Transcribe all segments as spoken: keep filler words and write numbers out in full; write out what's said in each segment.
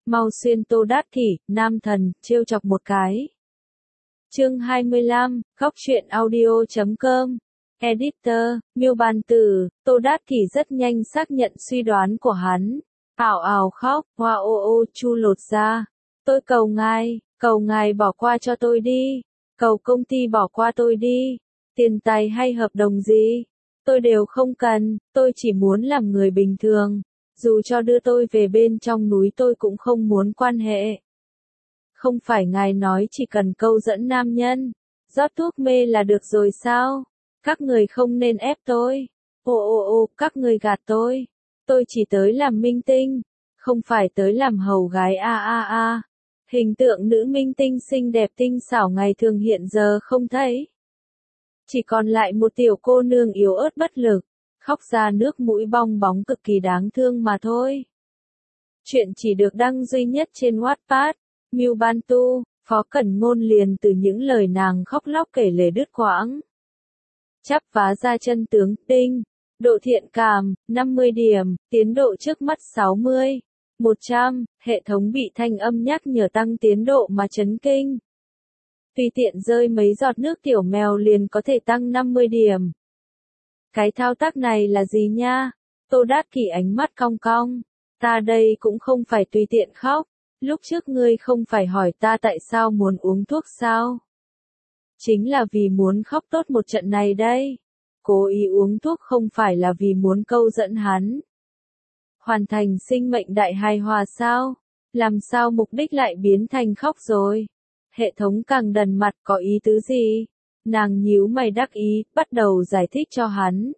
mau xuyên Tô Đát Kỷ, nam thần, trêu chọc một cái. Chương hai mươi lăm, khóc chuyện audio chấm com. Editor, Miêu Bàn Tử, Tô Đát Kỷ rất nhanh xác nhận suy đoán của hắn. Ảo ảo khóc, hoa ô ô chu lột ra. Tôi cầu ngài, cầu ngài bỏ qua cho tôi đi. Cầu công ty bỏ qua tôi đi. Tiền tài hay hợp đồng gì? Tôi đều không cần, tôi chỉ muốn làm người bình thường. Dù cho đưa tôi về bên trong núi tôi cũng không muốn quan hệ. Không phải ngài nói chỉ cần câu dẫn nam nhân, rót thuốc mê là được rồi sao? Các người không nên ép tôi. Ô ô ô, các người gạt tôi. Tôi chỉ tới làm minh tinh, không phải tới làm hầu gái a a a. Hình tượng nữ minh tinh xinh đẹp tinh xảo ngày thường hiện giờ không thấy. Chỉ còn lại một tiểu cô nương yếu ớt bất lực, khóc ra nước mũi bong bóng cực kỳ đáng thương mà thôi. Chuyện chỉ được đăng duy nhất trên Wattpad. Miêu Ban Tu, Phó Cẩn Ngôn liền từ những lời nàng khóc lóc kể lể đứt quãng. Chắp vá ra chân tướng, tinh, độ thiện cảm, năm mươi điểm, tiến độ trước mắt sáu mươi, một trăm, hệ thống bị thanh âm nhắc nhở tăng tiến độ mà chấn kinh. Tùy tiện rơi mấy giọt nước tiểu mèo liền có thể tăng năm mươi điểm. Cái thao tác này là gì nha? Tô Đát Kỷ ánh mắt cong cong. Ta đây cũng không phải tùy tiện khóc. Lúc trước ngươi không phải hỏi ta tại sao muốn uống thuốc sao? Chính là vì muốn khóc tốt một trận này đây. Cố ý uống thuốc không phải là vì muốn câu dẫn hắn. Hoàn thành sinh mệnh đại hài hòa sao? Làm sao mục đích lại biến thành khóc rồi? Hệ thống càng đần mặt có ý tứ gì? Nàng nhíu mày đắc ý, bắt đầu giải thích cho hắn.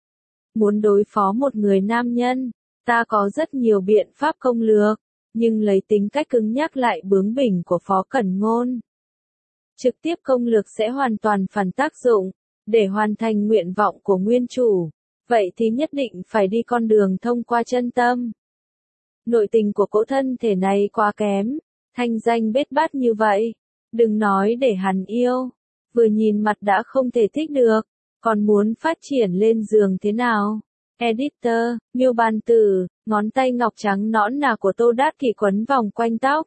Muốn đối phó một người nam nhân, ta có rất nhiều biện pháp công lược, nhưng lấy tính cách cứng nhắc lại bướng bỉnh của Phó Cẩn Ngôn. Trực tiếp công lược sẽ hoàn toàn phản tác dụng, để hoàn thành nguyện vọng của nguyên chủ, vậy thì nhất định phải đi con đường thông qua chân tâm. Nội tình của cỗ thân thể này quá kém, thanh danh bết bát như vậy, đừng nói để hắn yêu. Vừa nhìn mặt đã không thể thích được, còn muốn phát triển lên giường thế nào? Editor, Miêu Bàn Tử, ngón tay ngọc trắng nõn nà của Tô Đát Kỷ quấn vòng quanh tóc.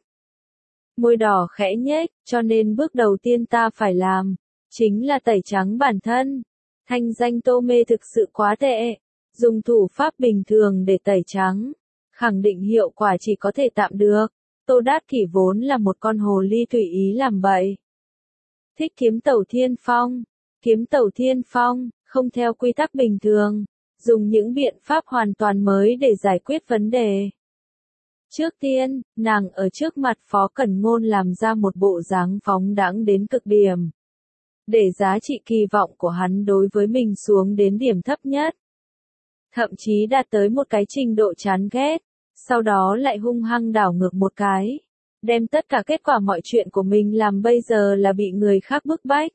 Môi đỏ khẽ nhếch, cho nên bước đầu tiên ta phải làm, chính là tẩy trắng bản thân. Thanh danh Tô Mê thực sự quá tệ, dùng thủ pháp bình thường để tẩy trắng, khẳng định hiệu quả chỉ có thể tạm được. Tô Đát Kỷ vốn là một con hồ ly tùy ý làm bậy. Thích kiếm tẩu thiên phong, kiếm tẩu thiên phong, không theo quy tắc bình thường, dùng những biện pháp hoàn toàn mới để giải quyết vấn đề. Trước tiên, nàng ở trước mặt Phó Cẩn Ngôn làm ra một bộ dáng phóng đãng đến cực điểm. Để giá trị kỳ vọng của hắn đối với mình xuống đến điểm thấp nhất. Thậm chí đạt tới một cái trình độ chán ghét, sau đó lại hung hăng đảo ngược một cái. Đem tất cả kết quả mọi chuyện của mình làm bây giờ là bị người khác bức bách.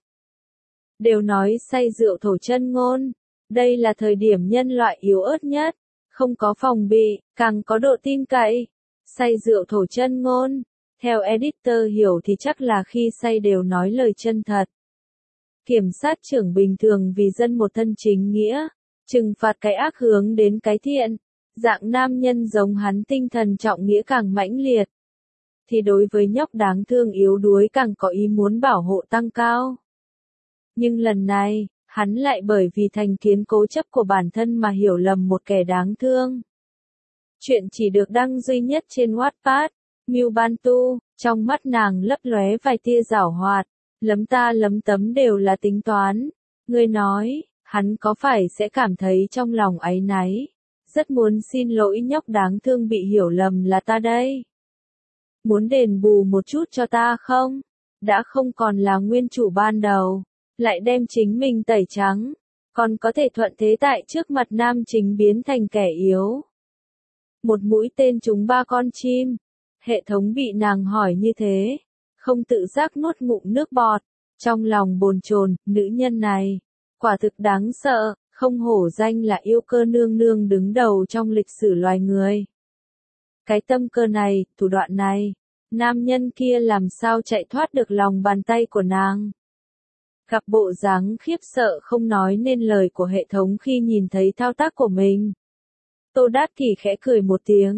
Đều nói say rượu thổ chân ngôn. Đây là thời điểm nhân loại yếu ớt nhất, không có phòng bị, càng có độ tin cậy. Say rượu thổ chân ngôn. Theo editor hiểu thì chắc là khi say đều nói lời chân thật. Kiểm sát trưởng bình thường vì dân một thân chính nghĩa, trừng phạt cái ác hướng đến cái thiện. Dạng nam nhân giống hắn tinh thần trọng nghĩa càng mãnh liệt. Thì đối với nhóc đáng thương yếu đuối càng có ý muốn bảo hộ tăng cao. Nhưng lần này, hắn lại bởi vì thành kiến cố chấp của bản thân mà hiểu lầm một kẻ đáng thương. Chuyện chỉ được đăng duy nhất trên Wattpad. Miêu Ban Tu, trong mắt nàng lấp lóe vài tia giảo hoạt, lấm ta lấm tấm đều là tính toán. Ngươi nói, hắn có phải sẽ cảm thấy trong lòng áy náy, rất muốn xin lỗi nhóc đáng thương bị hiểu lầm là ta đây. Muốn đền bù một chút cho ta không? Đã không còn là nguyên chủ ban đầu, lại đem chính mình tẩy trắng, còn có thể thuận thế tại trước mặt nam chính biến thành kẻ yếu. Một mũi tên trúng ba con chim, hệ thống bị nàng hỏi như thế, không tự giác nuốt ngụm nước bọt, trong lòng bồn chồn, nữ nhân này, quả thực đáng sợ, không hổ danh là yêu cơ nương nương đứng đầu trong lịch sử loài người. Cái tâm cơ này, thủ đoạn này, nam nhân kia làm sao chạy thoát được lòng bàn tay của nàng. Gặp bộ dáng khiếp sợ không nói nên lời của hệ thống khi nhìn thấy thao tác của mình. Tô Đát Kỷ khẽ cười một tiếng.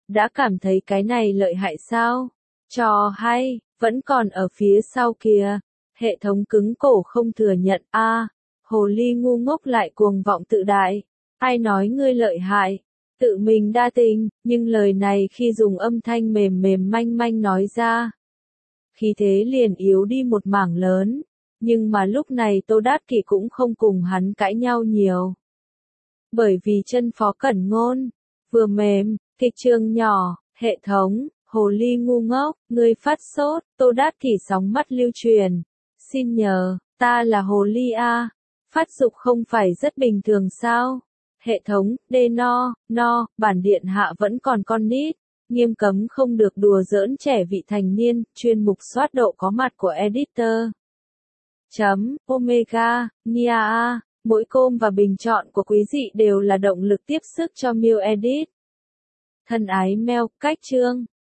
Đã cảm thấy cái này lợi hại sao? Trò hay, vẫn còn ở phía sau kìa. Hệ thống cứng cổ không thừa nhận. A, à, hồ ly ngu ngốc lại cuồng vọng tự đại. Ai nói ngươi lợi hại? Tự mình đa tình, nhưng lời này khi dùng âm thanh mềm mềm manh manh nói ra, khí thế liền yếu đi một mảng lớn. Nhưng mà lúc này Tô Đát Kỷ cũng không cùng hắn cãi nhau nhiều. Bởi vì chân phó cẩn ngôn, vừa mềm, kịch trường nhỏ, hệ thống, hồ ly ngu ngốc, ngươi phát sốt, Tô Đát Kỷ sóng mắt lưu truyền. Xin nhờ, ta là hồ ly a, phát dục không phải rất bình thường sao? Hệ thống, đê no, no, bản điện hạ vẫn còn con nít. Nghiêm cấm không được đùa giỡn trẻ vị thành niên, chuyên mục soát độ có mặt của editor. Chấm, Omega, Nia A, mỗi com và bình chọn của quý vị đều là động lực tiếp sức cho Miu Edit. Thân ái mail, cách chương.